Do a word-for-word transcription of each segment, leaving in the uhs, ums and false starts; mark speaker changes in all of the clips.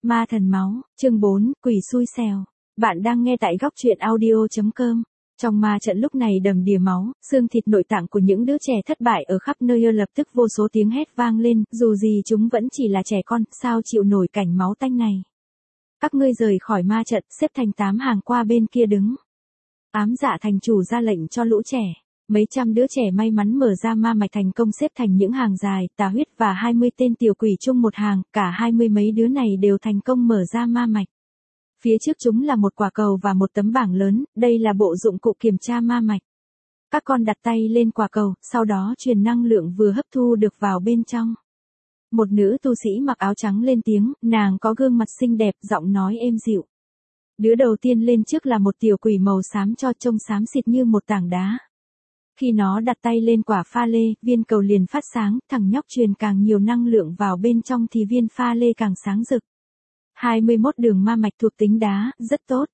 Speaker 1: Ma thần máu, chương bốn, quỷ xui xẻo. Bạn đang nghe tại góc truyện audio chấm com. Trong ma trận lúc này đầm đìa máu, xương thịt nội tạng của những đứa trẻ thất bại ở khắp nơi, lập tức vô số tiếng hét vang lên, dù gì chúng vẫn chỉ là trẻ con, sao chịu nổi cảnh máu tanh này. Các ngươi rời khỏi ma trận, xếp thành tám hàng qua bên kia đứng. Ám Dạ thành chủ ra lệnh cho lũ trẻ. Mấy trăm đứa trẻ may mắn mở ra ma mạch thành công xếp thành những hàng dài, Tà Huyết và hai mươi tên tiểu quỷ chung một hàng, cả hai mươi mấy đứa này đều thành công mở ra ma mạch. Phía trước chúng là một quả cầu và một tấm bảng lớn, đây là bộ dụng cụ kiểm tra ma mạch. Các con đặt tay lên quả cầu, sau đó truyền năng lượng vừa hấp thu được vào bên trong. Một nữ tu sĩ mặc áo trắng lên tiếng, nàng có gương mặt xinh đẹp, giọng nói êm dịu. Đứa đầu tiên lên trước là một tiểu quỷ màu xám cho trông xám xịt như một tảng đá. Khi nó đặt tay lên quả pha lê, viên cầu liền phát sáng, thằng nhóc truyền càng nhiều năng lượng vào bên trong thì viên pha lê càng sáng rực. hai mươi mốt đường ma mạch thuộc tính đá, rất tốt.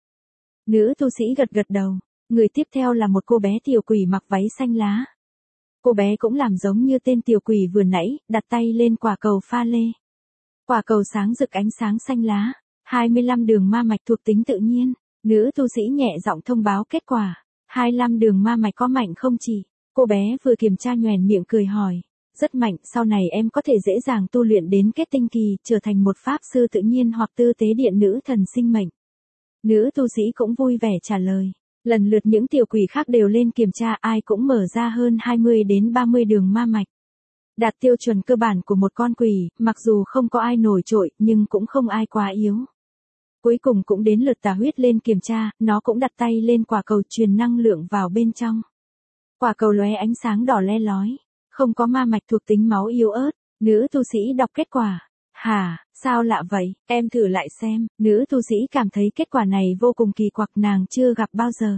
Speaker 1: Nữ tu sĩ gật gật đầu. Người tiếp theo là một cô bé tiểu quỷ mặc váy xanh lá. Cô bé cũng làm giống như tên tiểu quỷ vừa nãy, đặt tay lên quả cầu pha lê. Quả cầu sáng rực ánh sáng xanh lá. hai mươi lăm đường ma mạch thuộc tính tự nhiên. Nữ tu sĩ nhẹ giọng thông báo kết quả. hai mươi lăm đường ma mạch có mạnh không chị? Cô bé vừa kiểm tra nhoẻn miệng cười hỏi. Rất mạnh, sau này em có thể dễ dàng tu luyện đến kết tinh kỳ, trở thành một pháp sư tự nhiên hoặc tư tế điện nữ thần sinh mệnh. Nữ tu sĩ cũng vui vẻ trả lời. Lần lượt những tiểu quỷ khác đều lên kiểm tra, ai cũng mở ra hơn hai mươi đến ba mươi đường ma mạch. Đạt tiêu chuẩn cơ bản của một con quỷ, mặc dù không có ai nổi trội, nhưng cũng không ai quá yếu. Cuối cùng cũng đến lượt Tà Huyết lên kiểm tra, nó cũng đặt tay lên quả cầu truyền năng lượng vào bên trong. Quả cầu lóe ánh sáng đỏ le lói, không có ma mạch thuộc tính máu yếu ớt. Nữ tu sĩ đọc kết quả. Hả, sao lạ vậy, em thử lại xem. Nữ tu sĩ cảm thấy kết quả này vô cùng kỳ quặc, nàng chưa gặp bao giờ.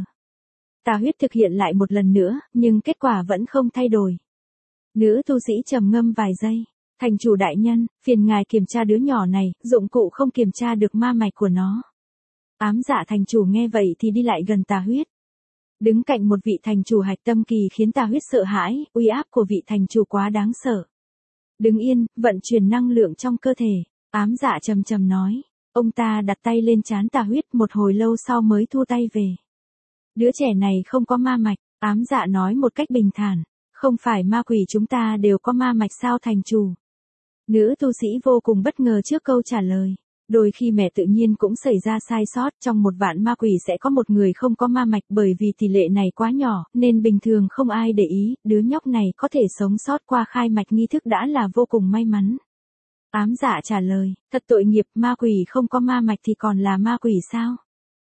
Speaker 1: Tà Huyết thực hiện lại một lần nữa, nhưng kết quả vẫn không thay đổi. Nữ tu sĩ trầm ngâm vài giây. Thành chủ đại nhân, phiền ngài kiểm tra đứa nhỏ này, dụng cụ không kiểm tra được ma mạch của nó. Ám Dạ thành chủ nghe vậy thì đi lại gần Tà Huyết. Đứng cạnh một vị thành chủ hạch tâm kỳ khiến Tà Huyết sợ hãi, uy áp của vị thành chủ quá đáng sợ. Đứng yên, vận chuyển năng lượng trong cơ thể. Ám Dạ trầm trầm nói. Ông ta đặt tay lên trán Tà Huyết, một hồi lâu sau mới thu tay về. Đứa trẻ này không có ma mạch. Ám Dạ nói một cách bình thản. Không phải ma quỷ chúng ta đều có ma mạch sao thành chủ? Nữ tu sĩ vô cùng bất ngờ trước câu trả lời. Đôi khi mẹ tự nhiên cũng xảy ra sai sót, trong một vạn ma quỷ sẽ có một người không có ma mạch, bởi vì tỷ lệ này quá nhỏ, nên bình thường không ai để ý, đứa nhóc này có thể sống sót qua khai mạch nghi thức đã là vô cùng may mắn. Ám Dạ trả lời, thật tội nghiệp, ma quỷ không có ma mạch thì còn là ma quỷ sao?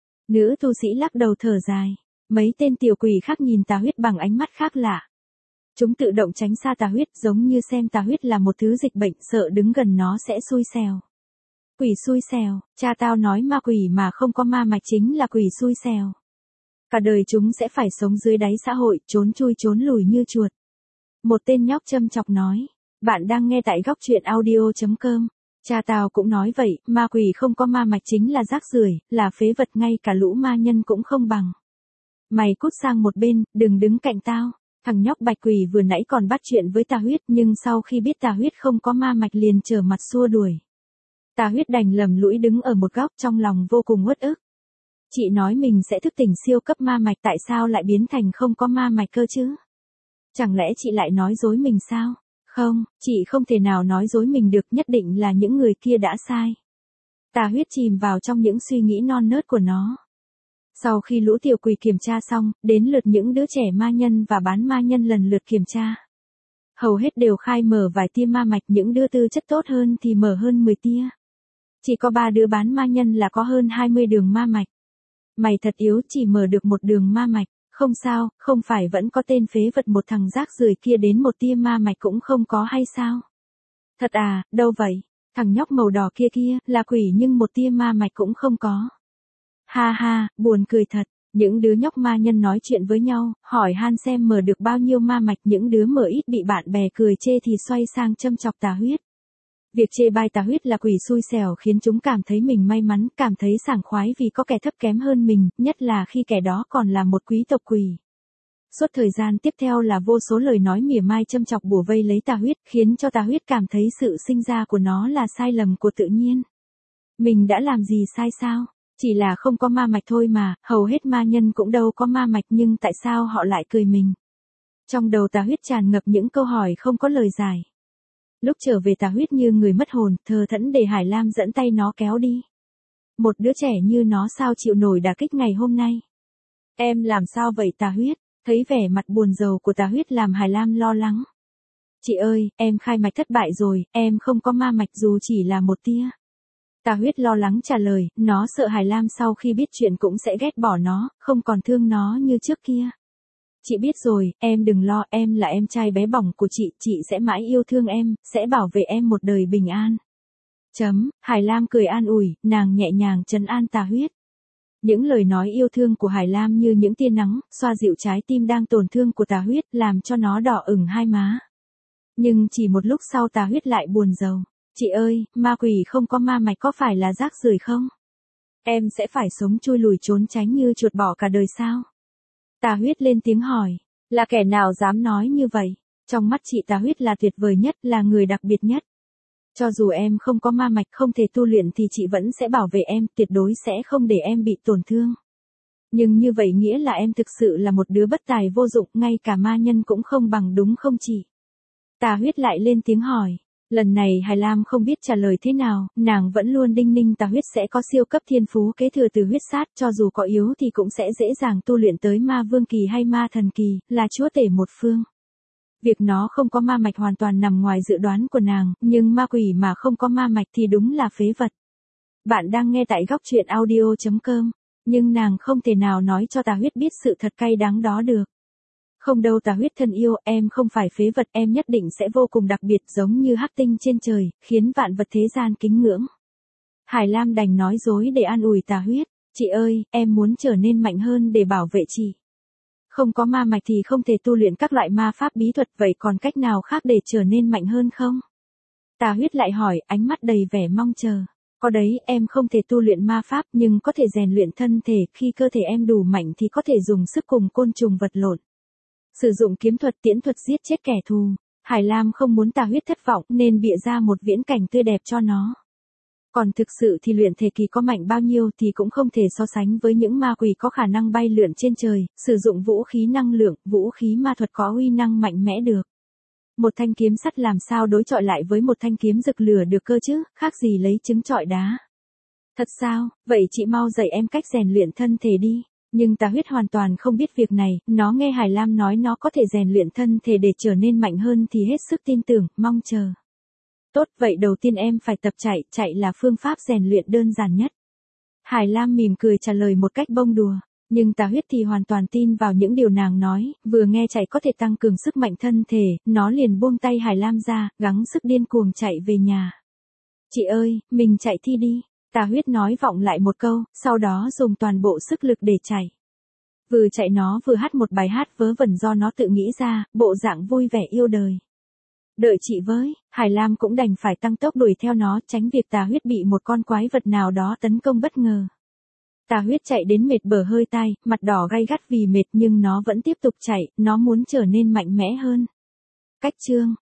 Speaker 1: Nữ tu sĩ lắc đầu thở dài. Mấy tên tiểu quỷ khác nhìn Tà Huyết bằng ánh mắt khác lạ. Chúng tự động tránh xa Tà Huyết, giống như xem Tà Huyết là một thứ dịch bệnh, sợ đứng gần nó sẽ xui xẻo. Quỷ xui xẻo, cha tao nói ma quỷ mà không có ma mạch chính là quỷ xui xẻo. Cả đời chúng sẽ phải sống dưới đáy xã hội, trốn chui trốn lùi như chuột. Một tên nhóc châm chọc nói. Bạn đang nghe tại góc truyện audio chấm com. Cha tao cũng nói vậy, ma quỷ không có ma mạch chính là rác rưởi, là phế vật, ngay cả lũ ma nhân cũng không bằng. Mày cút sang một bên, đừng đứng cạnh tao. Thằng nhóc bạch quỷ vừa nãy còn bắt chuyện với Tà Huyết, nhưng sau khi biết Tà Huyết không có ma mạch liền trở mặt xua đuổi. Tà Huyết đành lầm lũi đứng ở một góc, trong lòng vô cùng uất ức. Chị nói mình sẽ thức tỉnh siêu cấp ma mạch, tại sao lại biến thành không có ma mạch cơ chứ? Chẳng lẽ chị lại nói dối mình sao? Không, chị không thể nào nói dối mình được, nhất định là những người kia đã sai. Tà Huyết chìm vào trong những suy nghĩ non nớt của nó. Sau khi lũ tiểu quỷ kiểm tra xong, đến lượt những đứa trẻ ma nhân và bán ma nhân lần lượt kiểm tra. Hầu hết đều khai mở vài tia ma mạch, những đứa tư chất tốt hơn thì mở hơn mười tia. Chỉ có ba đứa bán ma nhân là có hơn hai mươi đường ma mạch. Mày thật yếu, chỉ mở được một đường ma mạch. Không sao, không phải vẫn có tên phế vật một thằng rác rưởi kia đến một tia ma mạch cũng không có hay sao? Thật à, đâu vậy? Thằng nhóc màu đỏ kia kia, là quỷ nhưng một tia ma mạch cũng không có. Ha ha, buồn cười thật. Những đứa nhóc ma nhân nói chuyện với nhau, hỏi han xem mở được bao nhiêu ma mạch, những đứa mở ít bị bạn bè cười chê thì xoay sang châm chọc Tà Huyết. Việc chê bai Tà Huyết là quỷ xui xẻo khiến chúng cảm thấy mình may mắn, cảm thấy sảng khoái vì có kẻ thấp kém hơn mình, nhất là khi kẻ đó còn là một quý tộc quỷ. Suốt thời gian tiếp theo là vô số lời nói mỉa mai châm chọc bủa vây lấy Tà Huyết, khiến cho Tà Huyết cảm thấy sự sinh ra của nó là sai lầm của tự nhiên. Mình đã làm gì sai sao? Chỉ là không có ma mạch thôi mà, hầu hết ma nhân cũng đâu có ma mạch nhưng tại sao họ lại cười mình? Trong đầu Tà Huyết tràn ngập những câu hỏi không có lời giải. Lúc trở về Tà Huyết như người mất hồn, thờ thẫn để Hải Lam dẫn tay nó kéo đi. Một đứa trẻ như nó sao chịu nổi đả kích ngày hôm nay? Em làm sao vậy Tà Huyết? Thấy vẻ mặt buồn rầu của Tà Huyết làm Hải Lam lo lắng. Chị ơi, em khai mạch thất bại rồi, em không có ma mạch dù chỉ là một tia. Tà Huyết lo lắng trả lời, nó sợ Hải Lam sau khi biết chuyện cũng sẽ ghét bỏ nó, không còn thương nó như trước kia. Chị biết rồi, em đừng lo, em là em trai bé bỏng của chị, chị sẽ mãi yêu thương em, sẽ bảo vệ em một đời bình an. Chấm, Hải Lam cười an ủi, nàng nhẹ nhàng trấn an Tà Huyết. Những lời nói yêu thương của Hải Lam như những tia nắng, xoa dịu trái tim đang tổn thương của Tà Huyết, làm cho nó đỏ ửng hai má. Nhưng chỉ một lúc sau Tà Huyết lại buồn rầu. Chị ơi, ma quỷ không có ma mạch có phải là rác rưởi không? Em sẽ phải sống chui lùi trốn tránh như chuột bọ cả đời sao? Tà Huyết lên tiếng hỏi, là kẻ nào dám nói như vậy? Trong mắt chị Tà Huyết là tuyệt vời nhất, là người đặc biệt nhất. Cho dù em không có ma mạch không thể tu luyện thì chị vẫn sẽ bảo vệ em, tuyệt đối sẽ không để em bị tổn thương. Nhưng như vậy nghĩa là em thực sự là một đứa bất tài vô dụng, ngay cả ma nhân cũng không bằng đúng không chị? Tà Huyết lại lên tiếng hỏi. Lần này Hải Lam không biết trả lời thế nào, nàng vẫn luôn đinh ninh Tà Huyết sẽ có siêu cấp thiên phú kế thừa từ huyết sát, cho dù có yếu thì cũng sẽ dễ dàng tu luyện tới ma vương kỳ hay ma thần kỳ, là chúa tể một phương. Việc nó không có ma mạch hoàn toàn nằm ngoài dự đoán của nàng, nhưng ma quỷ mà không có ma mạch thì đúng là phế vật. Bạn đang nghe tại góc truyện audio chấm com, nhưng nàng không thể nào nói cho Tà Huyết biết sự thật cay đắng đó được. Không đâu Tà Huyết thân yêu, em không phải phế vật, em nhất định sẽ vô cùng đặc biệt giống như hắc tinh trên trời, khiến vạn vật thế gian kính ngưỡng. Hải Lam đành nói dối để an ủi Tà Huyết, chị ơi, em muốn trở nên mạnh hơn để bảo vệ chị. Không có ma mạch thì không thể tu luyện các loại ma pháp bí thuật, vậy còn cách nào khác để trở nên mạnh hơn không? Tà Huyết lại hỏi, ánh mắt đầy vẻ mong chờ. Có đấy, em không thể tu luyện ma pháp nhưng có thể rèn luyện thân thể, khi cơ thể em đủ mạnh thì có thể dùng sức cùng côn trùng vật lộn. Sử dụng kiếm thuật tiễn thuật giết chết kẻ thù. Hải Lam không muốn Tà Huyết thất vọng nên bịa ra một viễn cảnh tươi đẹp cho nó. Còn thực sự thì luyện thể kỳ có mạnh bao nhiêu thì cũng không thể so sánh với những ma quỷ có khả năng bay lượn trên trời, sử dụng vũ khí năng lượng, vũ khí ma thuật có uy năng mạnh mẽ được. Một thanh kiếm sắt làm sao đối chọi lại với một thanh kiếm rực lửa được cơ chứ, khác gì lấy trứng chọi đá. Thật sao, vậy chị mau dạy em cách rèn luyện thân thể đi. Nhưng Tà Huyết hoàn toàn không biết việc này, nó nghe Hải Lam nói nó có thể rèn luyện thân thể để trở nên mạnh hơn thì hết sức tin tưởng, mong chờ. Tốt, vậy đầu tiên em phải tập chạy, chạy là phương pháp rèn luyện đơn giản nhất. Hải Lam mỉm cười trả lời một cách bông đùa, nhưng Tà Huyết thì hoàn toàn tin vào những điều nàng nói, vừa nghe chạy có thể tăng cường sức mạnh thân thể, nó liền buông tay Hải Lam ra, gắng sức điên cuồng chạy về nhà. Chị ơi, mình chạy thi đi. Tà Huyết nói vọng lại một câu, sau đó dùng toàn bộ sức lực để chạy. Vừa chạy nó vừa hát một bài hát vớ vẩn do nó tự nghĩ ra, bộ dạng vui vẻ yêu đời. Đợi chị với, Hải Lam cũng đành phải tăng tốc đuổi theo nó, tránh việc Tà Huyết bị một con quái vật nào đó tấn công bất ngờ. Tà Huyết chạy đến mệt bở hơi tai, mặt đỏ gay gắt vì mệt nhưng nó vẫn tiếp tục chạy, nó muốn trở nên mạnh mẽ hơn. Cách chương